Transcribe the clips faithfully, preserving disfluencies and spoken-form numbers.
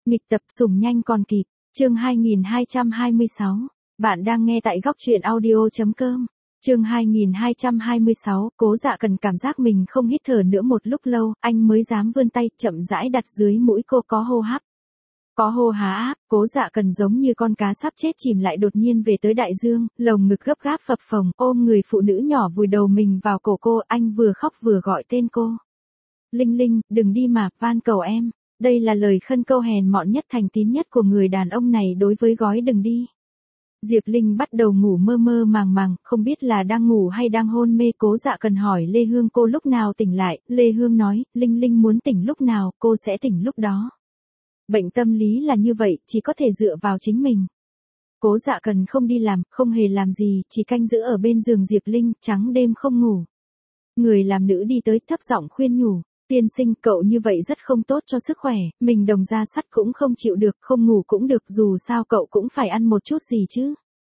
Nghịch tập sủng nhanh còn kịp, chương hai nghìn hai trăm hai mươi sáu. Bạn đang nghe tại góc truyện audio chấm com. Chương hai nghìn hai trăm hai mươi sáu, Cố Dạ Cần cảm giác mình không hít thở nữa một lúc lâu, anh mới dám vươn tay, chậm rãi đặt dưới mũi cô có hô hấp. Có hô há áp, Cố Dạ Cần giống như con cá sắp chết chìm lại đột nhiên về tới đại dương, lồng ngực gấp gáp phập phồng, ôm người phụ nữ nhỏ vùi đầu mình vào cổ cô, anh vừa khóc vừa gọi tên cô. Linh Linh, đừng đi mà, van cầu em. Đây là lời khân câu hèn mọn nhất thành tín nhất của người đàn ông này đối với gói đừng đi. Diệp Linh bắt đầu ngủ mơ mơ màng màng, không biết là đang ngủ hay đang hôn mê. Cố Dạ Cần hỏi Lê Hương cô lúc nào tỉnh lại, Lê Hương nói, Linh Linh muốn tỉnh lúc nào, cô sẽ tỉnh lúc đó. Bệnh tâm lý là như vậy, chỉ có thể dựa vào chính mình. Cố Dạ Cần không đi làm, không hề làm gì, chỉ canh giữ ở bên giường Diệp Linh, trắng đêm không ngủ. Người làm nữ đi tới thấp giọng khuyên nhủ. Tiên sinh, cậu như vậy rất không tốt cho sức khỏe, mình đồng da sắt cũng không chịu được, không ngủ cũng được, dù sao cậu cũng phải ăn một chút gì chứ.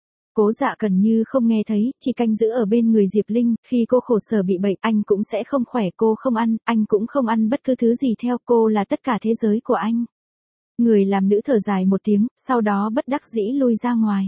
Cố Dạ Cần như không nghe thấy, chỉ canh giữ ở bên người Diệp Linh, khi cô khổ sở bị bệnh, anh cũng sẽ không khỏe, cô không ăn, anh cũng không ăn bất cứ thứ gì theo, cô là tất cả thế giới của anh. Người làm nữ thở dài một tiếng, sau đó bất đắc dĩ lui ra ngoài.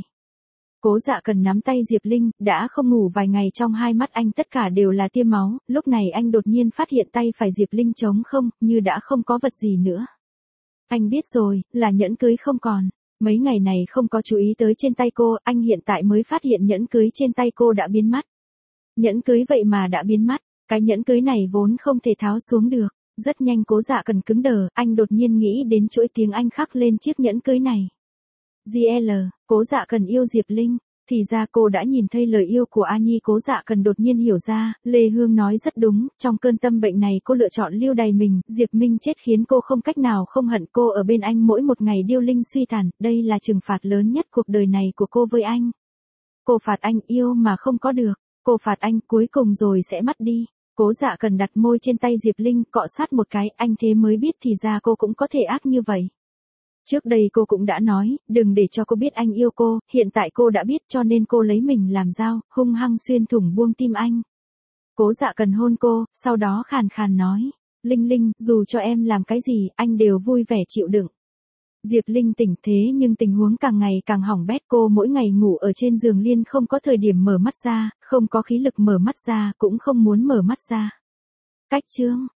Cố Dạ Cần nắm tay Diệp Linh, đã không ngủ vài ngày trong hai mắt anh tất cả đều là tia máu, lúc này anh đột nhiên phát hiện tay phải Diệp Linh trống không, như đã không có vật gì nữa. Anh biết rồi, là nhẫn cưới không còn. Mấy ngày này không có chú ý tới trên tay cô, anh hiện tại mới phát hiện nhẫn cưới trên tay cô đã biến mất. Nhẫn cưới vậy mà đã biến mất, cái nhẫn cưới này vốn không thể tháo xuống được. Rất nhanh Cố Dạ Cần cứng đờ, anh đột nhiên nghĩ đến chuỗi tiếng Anh khắc lên chiếc nhẫn cưới này. giê lờ, Cố Dạ Cần yêu Diệp Linh, thì ra cô đã nhìn thấy lời yêu của A Nhi. Cố Dạ Cần đột nhiên hiểu ra, Lê Hương nói rất đúng, trong cơn tâm bệnh này cô lựa chọn lưu đày mình, Diệp Minh chết khiến cô không cách nào không hận cô ở bên anh mỗi một ngày điêu linh suy tàn, đây là trừng phạt lớn nhất cuộc đời này của cô với anh. Cô phạt anh yêu mà không có được, cô phạt anh cuối cùng rồi sẽ mất đi. Cố Dạ Cần đặt môi trên tay Diệp Linh, cọ sát một cái, anh thế mới biết thì ra cô cũng có thể ác như vậy. Trước đây cô cũng đã nói, đừng để cho cô biết anh yêu cô, hiện tại cô đã biết cho nên cô lấy mình làm dao, hung hăng xuyên thủng buông tim anh. Cố Dạ Cần hôn cô, sau đó khàn khàn nói, Linh Linh, dù cho em làm cái gì, anh đều vui vẻ chịu đựng. Diệp Linh tỉnh thế nhưng tình huống càng ngày càng hỏng bét, cô mỗi ngày ngủ ở trên giường liên không có thời điểm mở mắt ra, không có khí lực mở mắt ra, cũng không muốn mở mắt ra. Cách chương.